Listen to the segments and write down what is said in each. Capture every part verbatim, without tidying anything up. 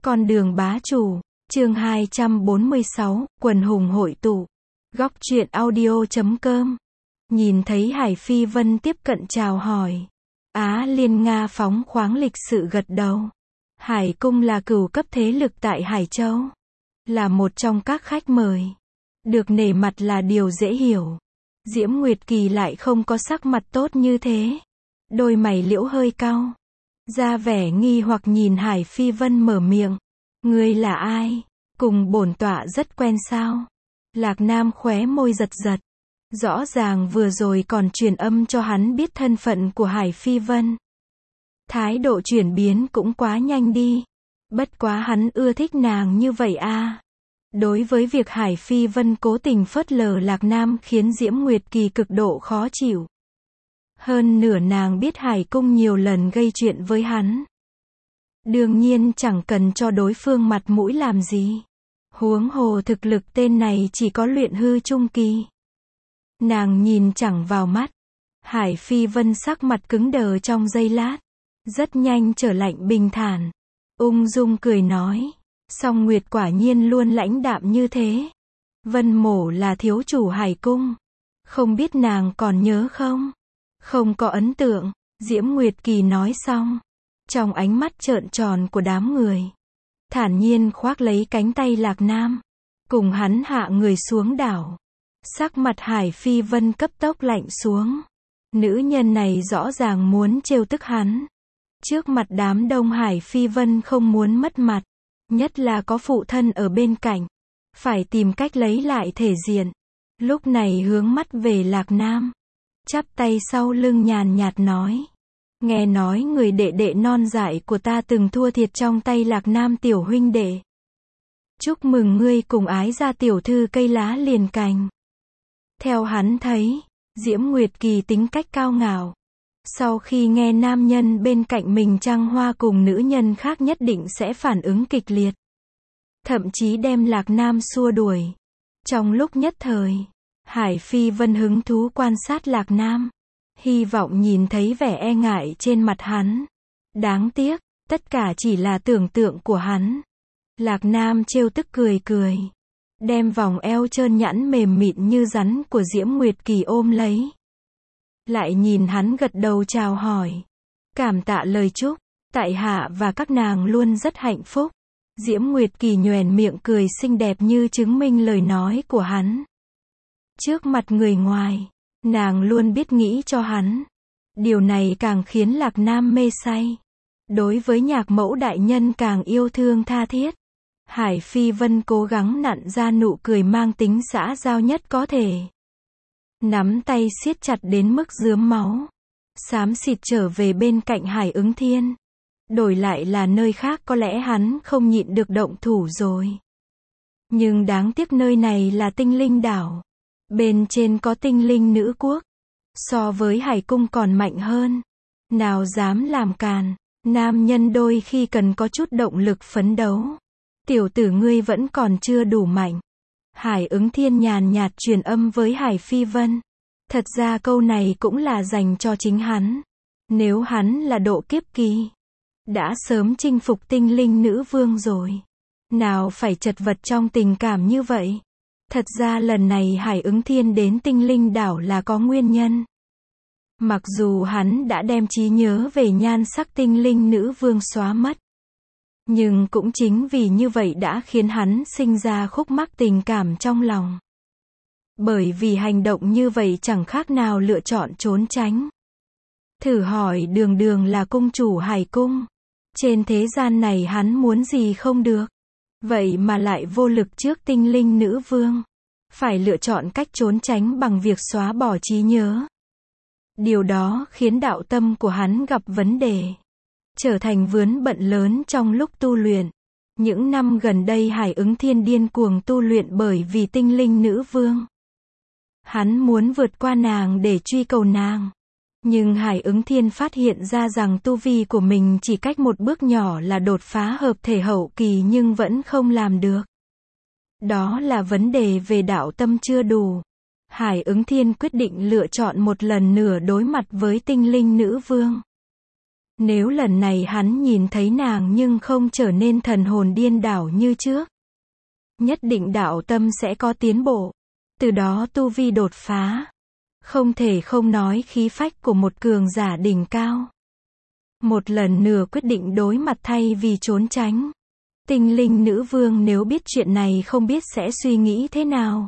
Con đường bá chủ, chương hai trăm bốn mươi sáu, quần hùng hội tụ. Góc truyện audio chấm com. Nhìn thấy Hải Phi Vân tiếp cận chào hỏi. Á Liên Nga phóng khoáng lịch sự gật đầu. Hải Cung là cửu cấp thế lực tại Hải Châu. Là một trong các khách mời. Được nể mặt là điều dễ hiểu. Diễm Nguyệt Kỳ lại không có sắc mặt tốt như thế. Đôi mày liễu hơi cau. Ra vẻ nghi hoặc nhìn Hải Phi Vân mở miệng. Ngươi là ai? Cùng bổn tọa rất quen sao? Lạc Nam khóe môi giật giật. Rõ ràng vừa rồi còn truyền âm cho hắn biết thân phận của Hải Phi Vân. Thái độ chuyển biến cũng quá nhanh đi. Bất quá hắn ưa thích nàng như vậy à. Đối với việc Hải Phi Vân cố tình phớt lờ Lạc Nam khiến Diễm Nguyệt Kỳ cực độ khó chịu. Hơn nửa nàng biết Hải Cung nhiều lần gây chuyện với hắn. Đương nhiên chẳng cần cho đối phương mặt mũi làm gì. Huống hồ thực lực tên này chỉ có luyện hư trung kỳ. Nàng nhìn chẳng vào mắt. Hải Phi Vân sắc mặt cứng đờ trong giây lát. Rất nhanh trở lạnh bình thản. Ung dung cười nói. Song Nguyệt quả nhiên luôn lãnh đạm như thế. Vân Mổ là thiếu chủ Hải Cung. Không biết nàng còn nhớ không? Không có ấn tượng. Diễm Nguyệt Kỳ nói xong. Trong ánh mắt trợn tròn của đám người. Thản nhiên khoác lấy cánh tay Lạc Nam. Cùng hắn hạ người xuống đảo. Sắc mặt Hải Phi Vân cấp tốc lạnh xuống. Nữ nhân này rõ ràng muốn trêu tức hắn. Trước mặt đám đông Hải Phi Vân không muốn mất mặt. Nhất là có phụ thân ở bên cạnh. Phải tìm cách lấy lại thể diện. Lúc này hướng mắt về Lạc Nam. Chắp tay sau lưng nhàn nhạt nói. Nghe nói người đệ đệ non dại của ta từng thua thiệt trong tay Lạc Nam tiểu huynh đệ. Chúc mừng ngươi cùng ái gia tiểu thư cây lá liền cành. Theo hắn thấy, Diễm Nguyệt Kỳ tính cách cao ngạo. Sau khi nghe nam nhân bên cạnh mình trăng hoa cùng nữ nhân khác nhất định sẽ phản ứng kịch liệt. Thậm chí đem Lạc Nam xua đuổi. Trong lúc nhất thời, Hải Phi Vân hứng thú quan sát Lạc Nam. Hy vọng nhìn thấy vẻ e ngại trên mặt hắn. Đáng tiếc, tất cả chỉ là tưởng tượng của hắn. Lạc Nam trêu tức cười cười. Đem vòng eo trơn nhẵn mềm mịn như rắn của Diễm Nguyệt Kỳ ôm lấy. Lại nhìn hắn gật đầu chào hỏi. Cảm tạ lời chúc, tại hạ và các nàng luôn rất hạnh phúc. Diễm Nguyệt Kỳ nhoẻn miệng cười xinh đẹp như chứng minh lời nói của hắn. Trước mặt người ngoài, nàng luôn biết nghĩ cho hắn. Điều này càng khiến Lạc Nam mê say. Đối với nhạc mẫu đại nhân càng yêu thương tha thiết. Hải Phi Vân cố gắng nặn ra nụ cười mang tính xã giao nhất có thể. Nắm tay siết chặt đến mức rướm máu. Xám xịt trở về bên cạnh Hải Ứng Thiên. Đổi lại là nơi khác có lẽ hắn không nhịn được động thủ rồi. Nhưng đáng tiếc nơi này là Tinh Linh đảo. Bên trên có tinh linh nữ quốc. So với Hải Cung còn mạnh hơn. Nào dám làm càn. Nam nhân đôi khi cần có chút động lực phấn đấu. Tiểu tử ngươi vẫn còn chưa đủ mạnh. Hải Ứng Thiên nhàn nhạt truyền âm với Hải Phi Vân. Thật ra câu này cũng là dành cho chính hắn. Nếu hắn là độ kiếp kỳ, đã sớm chinh phục tinh linh nữ vương rồi. Nào phải chật vật trong tình cảm như vậy. Thật ra lần này Hải Ứng Thiên đến tinh linh đảo là có nguyên nhân. Mặc dù hắn đã đem trí nhớ về nhan sắc tinh linh nữ vương xóa mất. Nhưng cũng chính vì như vậy đã khiến hắn sinh ra khúc mắc tình cảm trong lòng. Bởi vì hành động như vậy chẳng khác nào lựa chọn trốn tránh. Thử hỏi đường đường là cung chủ Hải Cung. Trên thế gian này hắn muốn gì không được. Vậy mà lại vô lực trước tinh linh nữ vương. Phải lựa chọn cách trốn tránh bằng việc xóa bỏ trí nhớ. Điều đó khiến đạo tâm của hắn gặp vấn đề. Trở thành vướng bận lớn trong lúc tu luyện. Những năm gần đây Hải Ứng Thiên điên cuồng tu luyện bởi vì tinh linh nữ vương. Hắn muốn vượt qua nàng để truy cầu nàng. Nhưng Hải Ứng Thiên phát hiện ra rằng tu vi của mình chỉ cách một bước nhỏ là đột phá hợp thể hậu kỳ nhưng vẫn không làm được. Đó là vấn đề về đạo tâm chưa đủ. Hải Ứng Thiên quyết định lựa chọn một lần nữa đối mặt với tinh linh nữ vương. Nếu lần này hắn nhìn thấy nàng nhưng không trở nên thần hồn điên đảo như trước, nhất định đạo tâm sẽ có tiến bộ, từ đó tu vi đột phá. Không thể không nói khí phách của một cường giả đỉnh cao. Một lần nữa quyết định đối mặt thay vì trốn tránh. Tinh linh nữ vương nếu biết chuyện này không biết sẽ suy nghĩ thế nào.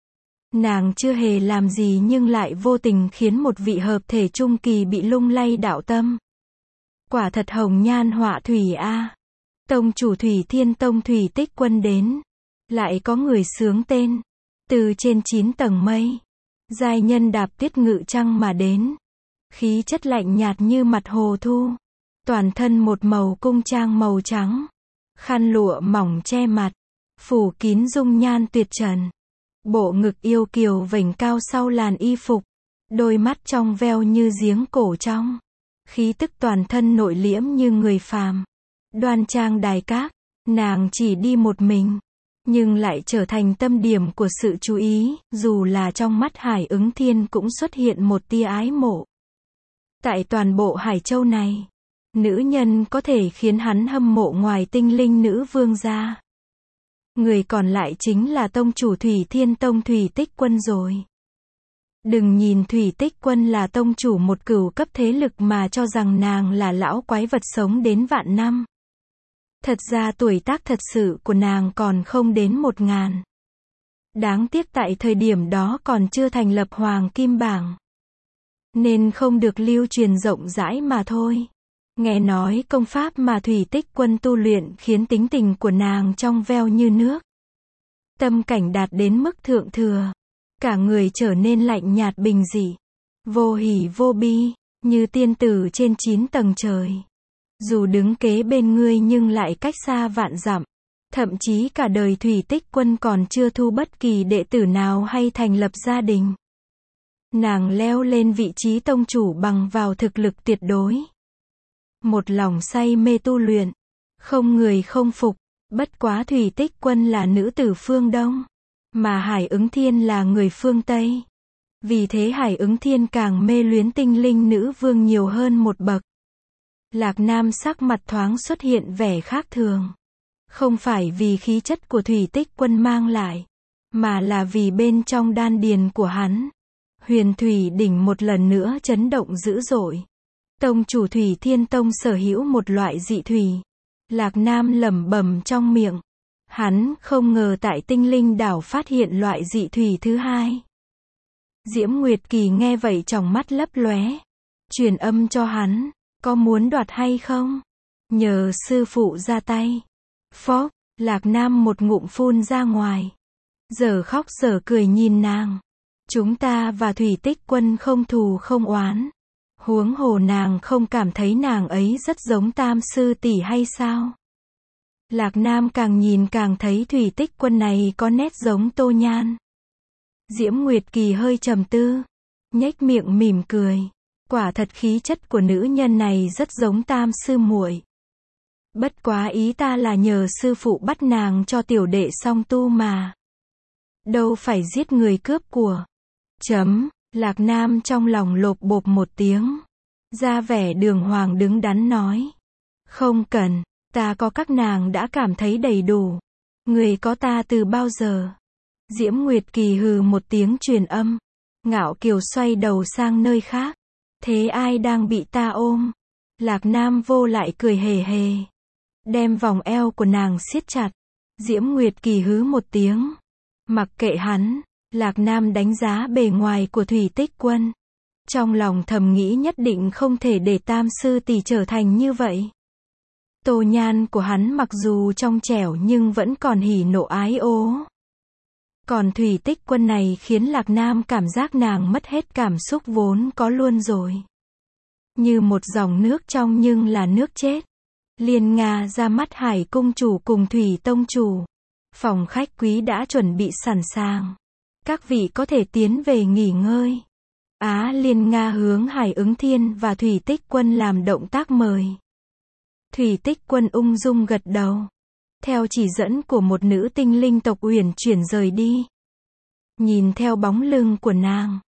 Nàng chưa hề làm gì nhưng lại vô tình khiến một vị hợp thể trung kỳ bị lung lay đạo tâm. Quả thật hồng nhan họa thủy a. Tông chủ Thủy Thiên Tông Thủy Tích Quân đến. Lại có người xướng tên. Từ trên chín tầng mây. Giai nhân đạp tuyết ngự trăng mà đến. Khí chất lạnh nhạt như mặt hồ thu. Toàn thân một màu cung trang màu trắng. Khăn lụa mỏng che mặt. Phủ kín dung nhan tuyệt trần. Bộ ngực yêu kiều vểnh cao sau làn y phục. Đôi mắt trong veo như giếng cổ trong. Khí tức toàn thân nội liễm như người phàm. Đoan trang đài các. Nàng chỉ đi một mình. Nhưng lại trở thành tâm điểm của sự chú ý, dù là trong mắt Hải Ứng Thiên cũng xuất hiện một tia ái mộ. Tại toàn bộ Hải Châu này, nữ nhân có thể khiến hắn hâm mộ ngoài tinh linh nữ vương ra. Người còn lại chính là tông chủ Thủy Thiên Tông Thủy Tích Quân rồi. Đừng nhìn Thủy Tích Quân là tông chủ một cửu cấp thế lực mà cho rằng nàng là lão quái vật sống đến vạn năm. Thật ra tuổi tác thật sự của nàng còn không đến một ngàn. Đáng tiếc tại thời điểm đó còn chưa thành lập Hoàng Kim Bảng. Nên không được lưu truyền rộng rãi mà thôi. Nghe nói công pháp mà Thủy Tích Quân tu luyện khiến tính tình của nàng trong veo như nước. Tâm cảnh đạt đến mức thượng thừa. Cả người trở nên lạnh nhạt bình dị. Vô hỉ vô bi, như tiên tử trên chín tầng trời. Dù đứng kế bên ngươi nhưng lại cách xa vạn dặm. Thậm chí cả đời Thủy Tích Quân còn chưa thu bất kỳ đệ tử nào hay thành lập gia đình. Nàng leo lên vị trí tông chủ bằng vào thực lực tuyệt đối. Một lòng say mê tu luyện. Không người không phục. Bất quá Thủy Tích Quân là nữ tử phương Đông. Mà Hải Ứng Thiên là người phương Tây. Vì thế Hải Ứng Thiên càng mê luyến tinh linh nữ vương nhiều hơn một bậc. Lạc Nam sắc mặt thoáng xuất hiện vẻ khác thường. Không phải vì khí chất của Thủy Tích Quân mang lại, mà là vì bên trong đan điền của hắn. Huyền Thủy đỉnh một lần nữa chấn động dữ dội. Tông chủ Thủy Thiên Tông sở hữu một loại dị thủy. Lạc Nam lẩm bẩm trong miệng. Hắn không ngờ tại tinh linh đảo phát hiện loại dị thủy thứ hai. Diễm Nguyệt Kỳ nghe vậy tròng mắt lấp lóe. Truyền âm cho hắn. Có muốn đoạt hay không? Nhờ sư phụ ra tay. Phó, Lạc Nam một ngụm phun ra ngoài. Giờ khóc giờ cười nhìn nàng. Chúng ta và Thủy Tích Quân không thù không oán. Huống hồ nàng không cảm thấy nàng ấy rất giống Tam sư tỷ hay sao? Lạc Nam càng nhìn càng thấy Thủy Tích Quân này có nét giống Tô Nhan. Diễm Nguyệt Kỳ hơi trầm tư. Nhếch miệng mỉm cười. Quả thật khí chất của nữ nhân này rất giống Tam sư muội. Bất quá ý ta là nhờ sư phụ bắt nàng cho tiểu đệ song tu mà. Đâu phải giết người cướp của. Chấm, Lạc Nam trong lòng lộp bộp một tiếng. Ra vẻ đường hoàng đứng đắn nói. Không cần, ta có các nàng đã cảm thấy đầy đủ. Người có ta từ bao giờ? Diễm Nguyệt Kỳ hừ một tiếng truyền âm. Ngạo kiều xoay đầu sang nơi khác. Thế ai đang bị ta ôm? Lạc Nam vô lại cười hề hề. Đem vòng eo của nàng siết chặt. Diễm Nguyệt Kỳ hứ một tiếng. Mặc kệ hắn, Lạc Nam đánh giá bề ngoài của Thủy Tích Quân. Trong lòng thầm nghĩ nhất định không thể để Tam sư tỷ trở thành như vậy. Tô Nhan của hắn mặc dù trong trẻo nhưng vẫn còn hỉ nộ ái ố. Còn Thủy Tích Quân này khiến Lạc Nam cảm giác nàng mất hết cảm xúc vốn có luôn rồi. Như một dòng nước trong nhưng là nước chết. Liền Nga ra mắt Hải cung chủ cùng Thủy tông chủ. Phòng khách quý đã chuẩn bị sẵn sàng. Các vị có thể tiến về nghỉ ngơi. Á Liên Nga hướng Hải Ứng Thiên và Thủy Tích Quân làm động tác mời. Thủy Tích Quân ung dung gật đầu. Theo chỉ dẫn của một nữ tinh linh tộc Uyển chuyển rời đi. Nhìn theo bóng lưng của nàng,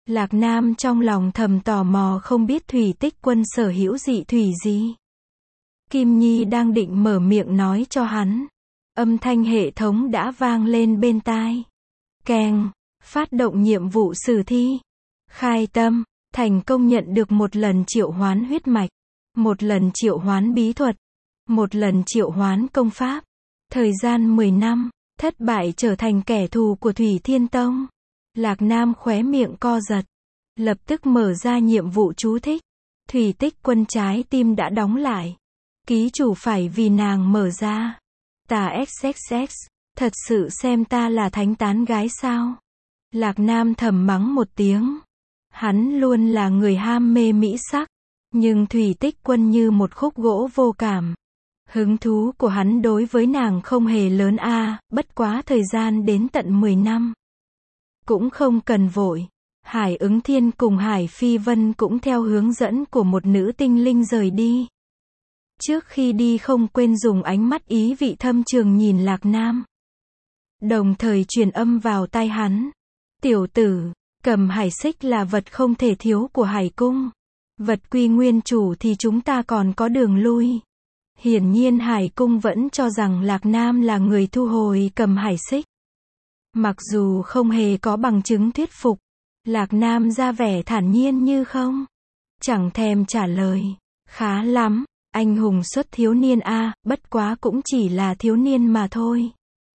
Lạc Nam trong lòng thầm tò mò không biết Thủy Tích Quân sở hữu dị thủy gì. Kim Nhi đang định mở miệng nói cho hắn. Âm thanh hệ thống đã vang lên bên tai. Keng, phát động nhiệm vụ sử thi. Khai tâm, thành công nhận được một lần triệu hoán huyết mạch, một lần triệu hoán bí thuật, một lần triệu hoán công pháp. Thời gian mười năm, thất bại trở thành kẻ thù của Thủy Thiên Tông. Lạc Nam khóe miệng co giật. Lập tức mở ra nhiệm vụ chú thích. Thủy Tích Quân trái tim đã đóng lại. Ký chủ phải vì nàng mở ra. Tà xx xx, thật sự xem ta là thánh tán gái sao? Lạc Nam thầm mắng một tiếng. Hắn luôn là người ham mê mỹ sắc. Nhưng Thủy Tích Quân như một khúc gỗ vô cảm. Hứng thú của hắn đối với nàng không hề lớn a, à, bất quá thời gian đến tận mười năm. Cũng không cần vội. Hải Ứng Thiên cùng Hải Phi Vân cũng theo hướng dẫn của một nữ tinh linh rời đi. Trước khi đi không quên dùng ánh mắt ý vị thâm trường nhìn Lạc Nam. Đồng thời truyền âm vào tai hắn. Tiểu tử, cầm hải xích là vật không thể thiếu của hải cung. Vật quy nguyên chủ thì chúng ta còn có đường lui. Hiển nhiên hải cung vẫn cho rằng Lạc Nam là người thu hồi cầm hải xích. Mặc dù không hề có bằng chứng thuyết phục. Lạc Nam ra vẻ thản nhiên như không. Chẳng thèm trả lời. Khá lắm, anh hùng xuất thiếu niên a, à, bất quá cũng chỉ là thiếu niên mà thôi.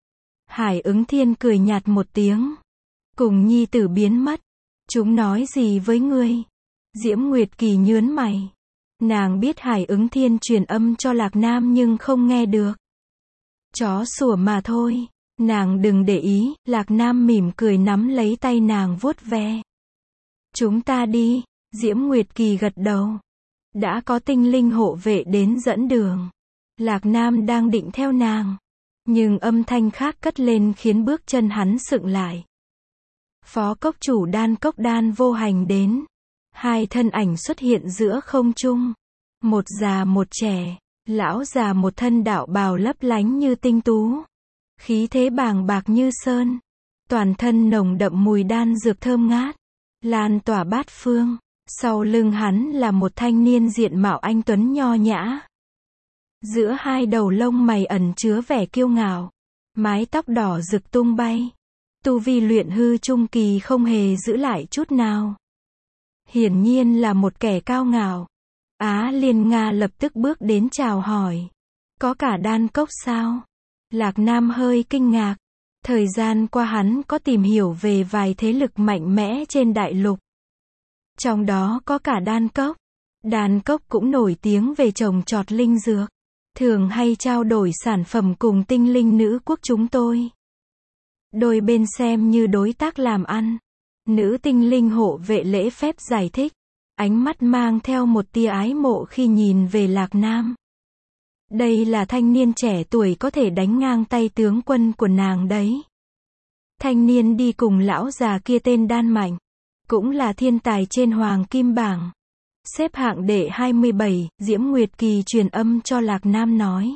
Hải Ứng Thiên cười nhạt một tiếng. Cùng nhi tử biến mất. Chúng nói gì với ngươi? Diễm Nguyệt Kỳ nhớn mày. Nàng biết Hải Ứng Thiên truyền âm cho Lạc Nam nhưng không nghe được. Chó sủa mà thôi. Nàng đừng để ý, Lạc Nam mỉm cười nắm lấy tay nàng vuốt ve. Chúng ta đi, Diễm Nguyệt Kỳ gật đầu. Đã có tinh linh hộ vệ đến dẫn đường. Lạc Nam đang định theo nàng. Nhưng âm thanh khác cất lên khiến bước chân hắn sững lại. Phó cốc chủ Đan Cốc Đan Vô Hành đến. Hai thân ảnh xuất hiện giữa không trung. Một già một trẻ. Lão già một thân đạo bào lấp lánh như tinh tú. Khí thế bàng bạc như sơn. Toàn thân nồng đậm mùi đan dược thơm ngát. Lan tỏa bát phương. Sau lưng hắn là một thanh niên diện mạo anh tuấn nho nhã. Giữa hai đầu lông mày ẩn chứa vẻ kiêu ngạo. Mái tóc đỏ rực tung bay. Tu vi luyện hư trung kỳ không hề giữ lại chút nào. Hiển nhiên là một kẻ cao ngạo. Á Liên Nga lập tức bước đến chào hỏi. Có cả đan cốc sao? Lạc Nam hơi kinh ngạc. Thời gian qua hắn có tìm hiểu về vài thế lực mạnh mẽ trên đại lục. Trong đó có cả đan cốc. Đan cốc cũng nổi tiếng về trồng trọt linh dược. Thường hay trao đổi sản phẩm cùng tinh linh nữ quốc chúng tôi. Đôi bên xem như đối tác làm ăn. Nữ tinh linh hộ vệ lễ phép giải thích. Ánh mắt mang theo một tia ái mộ khi nhìn về Lạc Nam. Đây là thanh niên trẻ tuổi có thể đánh ngang tay tướng quân của nàng đấy. Thanh niên đi cùng lão già kia tên Đan Mạnh. Cũng là thiên tài trên hoàng kim bảng. Xếp hạng đệ hai mươi bảy, Diễm Nguyệt Kỳ truyền âm cho Lạc Nam nói.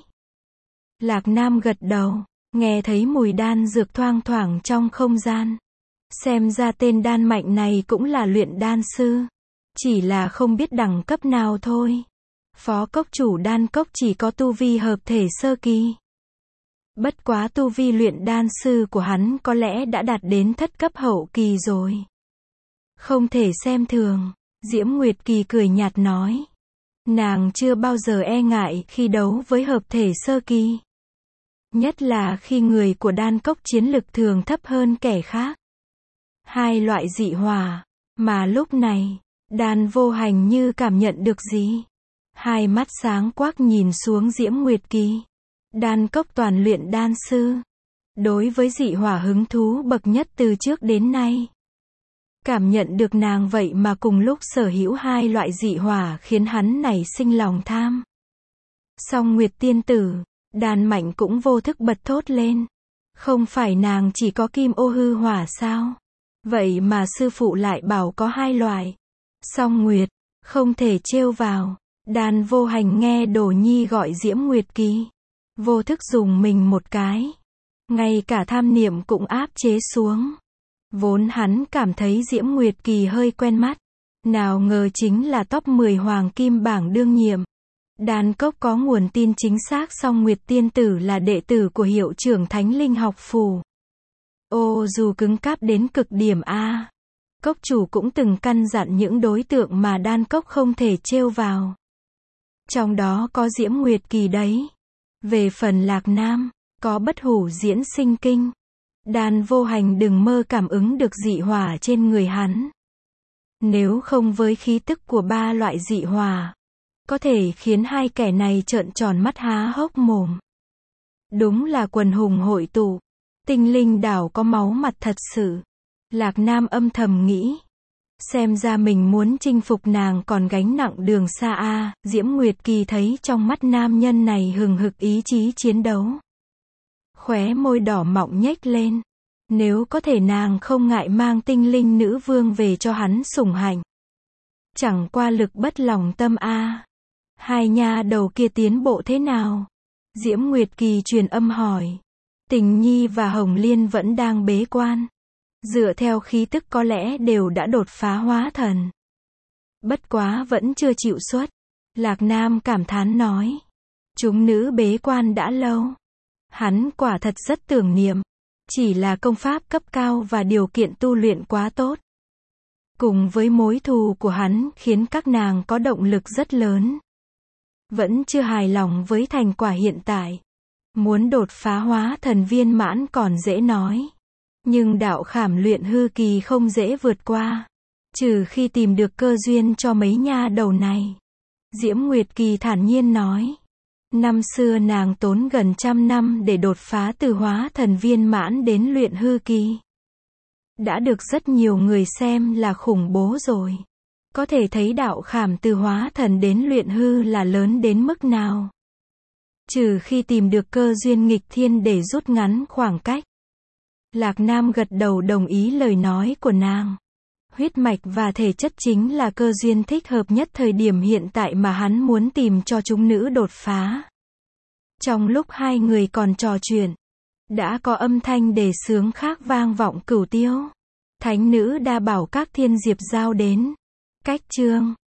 Lạc Nam gật đầu, nghe thấy mùi đan dược thoang thoảng trong không gian. Xem ra tên Đan Mạnh này cũng là luyện đan sư. Chỉ là không biết đẳng cấp nào thôi. Phó cốc chủ Đan Cốc chỉ có tu vi hợp thể sơ kỳ. Bất quá tu vi luyện đan sư của hắn có lẽ đã đạt đến thất cấp hậu kỳ rồi. Không thể xem thường, Diễm Nguyệt Kỳ cười nhạt nói. Nàng chưa bao giờ e ngại khi đấu với hợp thể sơ kỳ. Nhất là khi người của Đan Cốc chiến lực thường thấp hơn kẻ khác. Hai loại dị hỏa, mà lúc này, Đan Vô Hành như cảm nhận được gì. Hai mắt sáng quắc nhìn xuống Diễm Nguyệt Kỳ. Đan Cốc toàn luyện đan sư. Đối với dị hỏa hứng thú bậc nhất từ trước đến nay. Cảm nhận được nàng vậy mà cùng lúc sở hữu hai loại dị hỏa khiến hắn nảy sinh lòng tham. Song Nguyệt tiên tử, Đan Mạnh cũng vô thức bật thốt lên. Không phải nàng chỉ có kim ô hư hỏa sao? Vậy mà sư phụ lại bảo có hai loại. Song Nguyệt, không thể trêu vào. Đan Vô Hành nghe Đồ Nhi gọi Diễm Nguyệt Kỳ. Vô thức dùng mình một cái. Ngay cả tham niệm cũng áp chế xuống. Vốn hắn cảm thấy Diễm Nguyệt Kỳ hơi quen mắt. Nào ngờ chính là top mười hoàng kim bảng đương nhiệm. Đan Cốc có nguồn tin chính xác song Nguyệt Tiên Tử là đệ tử của hiệu trưởng Thánh Linh học phủ. Ô dù cứng cáp đến cực điểm a. Cốc chủ cũng từng căn dặn những đối tượng mà Đan Cốc không thể trêu vào. Trong đó có Diễm Nguyệt Kỳ đấy. Về phần Lạc Nam, có bất hủ diễn sinh kinh. Đan Vô Hành đừng mơ cảm ứng được dị hỏa trên người hắn. Nếu không với khí tức của ba loại dị hỏa, có thể khiến hai kẻ này trợn tròn mắt há hốc mồm. Đúng là quần hùng hội tụ. Tinh linh đảo có máu mặt thật sự. Lạc Nam âm thầm nghĩ. Xem ra mình muốn chinh phục nàng còn gánh nặng đường xa a. Diễm Nguyệt Kỳ thấy trong mắt nam nhân này hừng hực ý chí chiến đấu. Khóe môi đỏ mọng nhếch lên. Nếu có thể nàng không ngại mang tinh linh nữ vương về cho hắn sủng hạnh. Chẳng qua lực bất lòng tâm a. Hai nha đầu kia tiến bộ thế nào? Diễm Nguyệt Kỳ truyền âm hỏi. Tình Nhi và Hồng Liên vẫn đang bế quan. Dựa theo khí tức có lẽ đều đã đột phá hóa thần. Bất quá vẫn chưa chịu xuất. Lạc Nam cảm thán nói. Chúng nữ bế quan đã lâu. Hắn quả thật rất tưởng niệm. Chỉ là công pháp cấp cao và điều kiện tu luyện quá tốt. Cùng với mối thù của hắn khiến các nàng có động lực rất lớn. Vẫn chưa hài lòng với thành quả hiện tại. Muốn đột phá hóa thần viên mãn còn dễ nói. Nhưng đạo khảm luyện hư kỳ không dễ vượt qua. Trừ khi tìm được cơ duyên cho mấy nha đầu này. Diễm Nguyệt Kỳ thản nhiên nói. Năm xưa nàng tốn gần trăm năm để đột phá từ hóa thần viên mãn đến luyện hư kỳ. Đã được rất nhiều người xem là khủng bố rồi. Có thể thấy đạo khảm từ hóa thần đến luyện hư là lớn đến mức nào. Trừ khi tìm được cơ duyên nghịch thiên để rút ngắn khoảng cách. Lạc Nam gật đầu đồng ý lời nói của nàng. Huyết mạch và thể chất chính là cơ duyên thích hợp nhất thời điểm hiện tại mà hắn muốn tìm cho chúng nữ đột phá. Trong lúc hai người còn trò chuyện, đã có âm thanh đề xướng khác vang vọng cửu tiêu. Thánh nữ đa bảo các thiên diệp giao đến. Cách chương